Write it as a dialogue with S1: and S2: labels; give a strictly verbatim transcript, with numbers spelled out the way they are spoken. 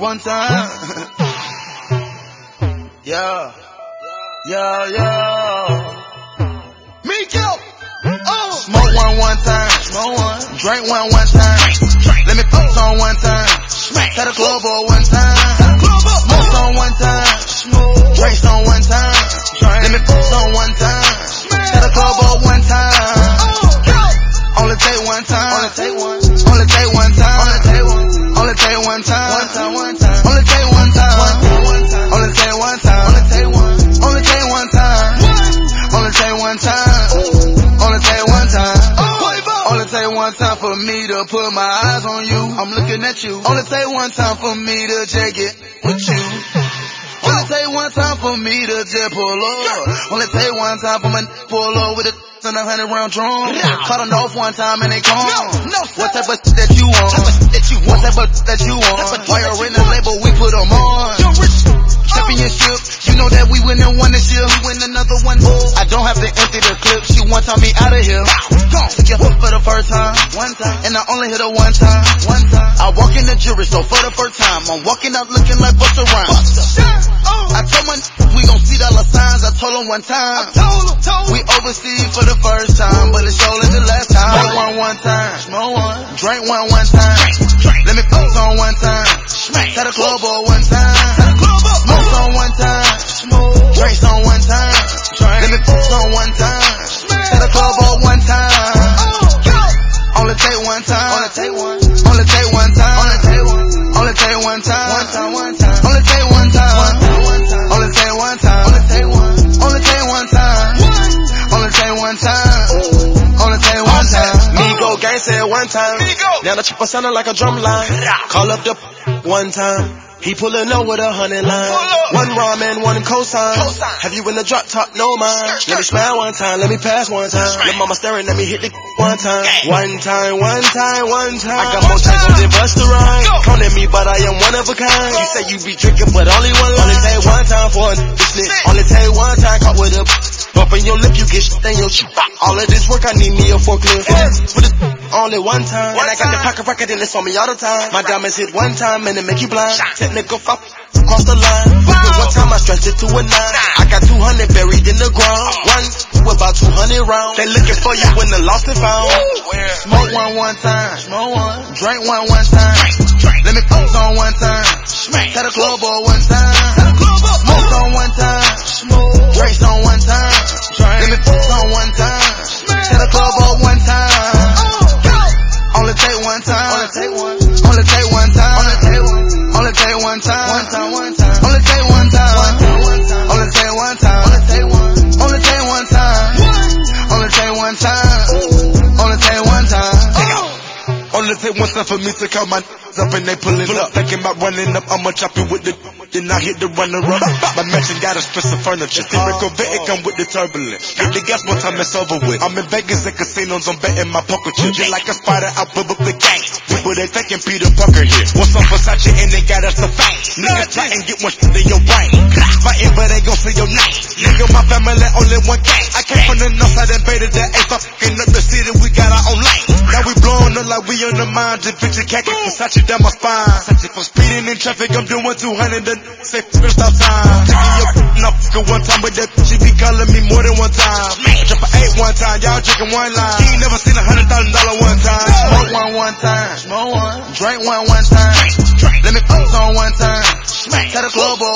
S1: one time. Yeah, yeah, yeah. Miko, oh. Smoke one one time, smoke one. Drink one one time. Let me fuck on one time. Set a club on one time. Smoke on one time. Drink on one time. Let me fuck on one time. Set a club on one time. Only take one time. Only take one. Only take one time. Only take one. Only take one time. One time. One time. Only take one time. Only take one time. Only take one. Only take one time. Only take one time. Only take one time. Only take one time for me to put my eyes on you. I'm looking at you. Only take one time for me to just get with you. Only take one time for me to just pull up. Only take one time for my pull up with a and a hundred round drum. Cut them off one time and they gone. No, no, what type of that you want? That you what type of that you want? Why you're in the label, we put them on. Championship, you know that we win and won this year. We win another one. I don't have to empty the clip. She one time me out of here. Took your hook for the first time, one time, and I only hit her one time, one time. I walk in the jury store for the first time. I'm walking out looking like Busta Rhymes. I told my we gon' see dollar signs. I told him one time. We overseas for the first time, but it's surely the last time. Smoke one one time, smoke one. Drink one one time. Let me fuck on one time. Set a club on one time. Smoke on one time. Drink on one time. Let me fuck on one time. Set a club on one time. Only take one time. Only take one. Only take one time. Only take one. Only take one time. One time. One time. Only take one time. Only take one time. Only take one. Only take one time. Only take one time. Only take one time.
S2: Migo gang said one time. Now the chopper sounding like a drum line. Call up the one time. He pullin' up with a hundred line. One ramen, one cosign. Have you in the drop top? No mind. Let me smile one time, let me pass one time. Let mama staring, let me hit the one time. One time, one time, one time. I got more tangles than Busta Rhymes. Count at me, but I am one of a kind. You say you be drinking, but only one line. Only take one time for a snitch. Only take one time, caught with a bump in your lip, you get shit in your shit. All of this work, I need me a forklift. Put it only one time. And I got the pocket record and it's on me all the time. My diamonds hit one time and it make you blind. Technical fuck across the line. But one time I stretched it to a nine. I got two hundred buried in the ground. One about two hundred rounds. They looking for you when the lost and found.
S1: Smoke one one time. Smoke one. Drink one one time. Let me fuck on one time. Set a club on one time. Smoke on one time. Drink on one time. Let me fuck on one time. Set a club on one time. Only take one time. Only take one. Only take one time. Only take one. Only take one time. One time. One time. Only take one time. Only take one time. Only take one. Only take one time. Only take one time. Only take one time.
S2: Only take one time for me to count my up and they pullin' up. Thinking about running up, I'ma chop it with the then I hit the runner up. My mansion got a stress of furniture. Typical vet, it come with the turbulence. Get the gas one time, it's over with. I'm in Vegas and casinos, I'm betting my poker chips. Just like a spider out with the gang. People they thinking Peter Parker here. What's up Versace and they got us a fame. Niggas try and get one shit in your brain. Fighting but they gon' say your name. Nigga, my family only one gang. I came from the north side and invaded the eighth. I'm fucking up the city, we got our own lane. Now we blowing up like we on the mind. Just picture khaki Versace down my spine. From speeding in traffic, I'm doing two hundred and say first stop time. Taking your f***ing up for one time, but that she be calling me more than one time. I drop an eight one time, y'all drinking one line. He ain't never seen a hundred thousand dollar one time.
S1: Smoke one one time. Smoke one. Drink one one time. Let me fuck on one time. Set a club on